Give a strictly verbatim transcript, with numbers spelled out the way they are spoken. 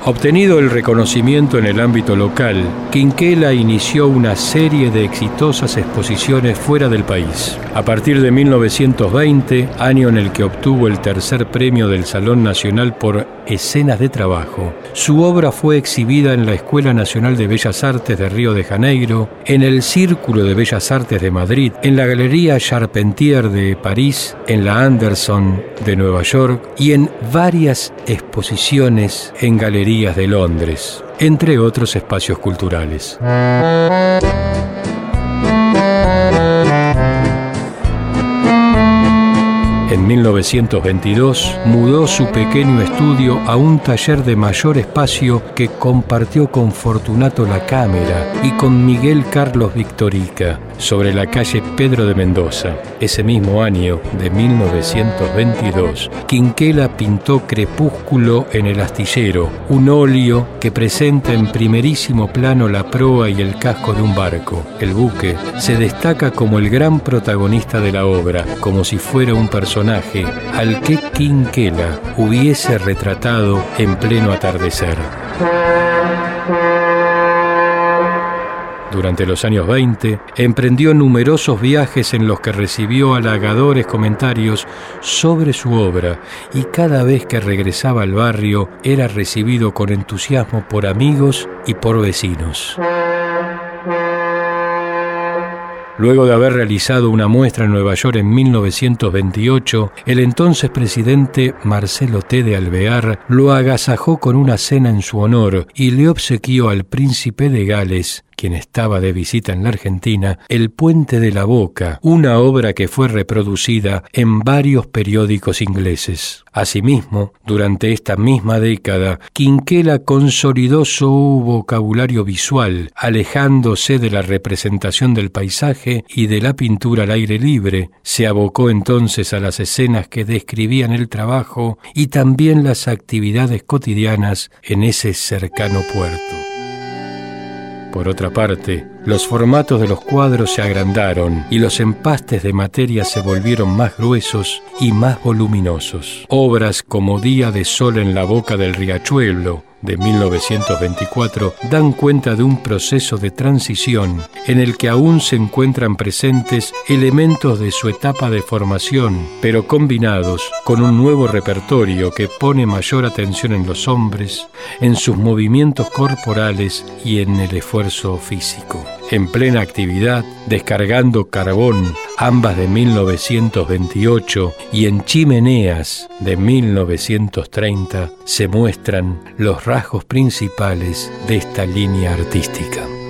Obtenido el reconocimiento en el ámbito local, Quinquela inició una serie de exitosas exposiciones fuera del país. A partir de mil novecientos veinte, año en el que obtuvo el tercer premio del Salón Nacional por Escenas de Trabajo, su obra fue exhibida en la Escuela Nacional de Bellas Artes de Río de Janeiro, en el Círculo de Bellas Artes de Madrid, en la Galería Charpentier de París, en la Anderson de Nueva York y en varias exposiciones en galerías de Londres, entre otros espacios culturales. En mil novecientos veintidós mudó su pequeño estudio a un taller de mayor espacio que compartió con Fortunato La Cámara y con Miguel Carlos Victorica, sobre la calle Pedro de Mendoza. Ese mismo año de mil novecientos veintidós, Quinquela pintó Crepúsculo en el Astillero, un óleo que presenta en primerísimo plano la proa y el casco de un barco. El buque se destaca como el gran protagonista de la obra, como si fuera un personaje al que Quinquela hubiese retratado en pleno atardecer. Durante los años veinte, emprendió numerosos viajes en los que recibió halagadores comentarios sobre su obra y cada vez que regresaba al barrio era recibido con entusiasmo por amigos y por vecinos. Luego de haber realizado una muestra en Nueva York en mil novecientos veintiocho, el entonces presidente Marcelo T. de Alvear lo agasajó con una cena en su honor y le obsequió al príncipe de Gales, quien estaba de visita en la Argentina, El Puente de la Boca, una obra que fue reproducida en varios periódicos ingleses. Asimismo, durante esta misma década, Quinquela consolidó su vocabulario visual, alejándose de la representación del paisaje y de la pintura al aire libre. Se abocó entonces a las escenas que describían el trabajo y también las actividades cotidianas en ese cercano puerto. Por otra parte, los formatos de los cuadros se agrandaron y los empastes de materia se volvieron más gruesos y más voluminosos. Obras como Día de Sol en la Boca del Riachuelo, de mil novecientos veinticuatro, dan cuenta de un proceso de transición en el que aún se encuentran presentes elementos de su etapa de formación, pero combinados con un nuevo repertorio que pone mayor atención en los hombres, en sus movimientos corporales y en el esfuerzo físico. En plena actividad, Descargando Carbón, ambas de mil novecientos veintiocho, y En Chimeneas, de mil novecientos treinta, se muestran los rasgos principales de esta línea artística.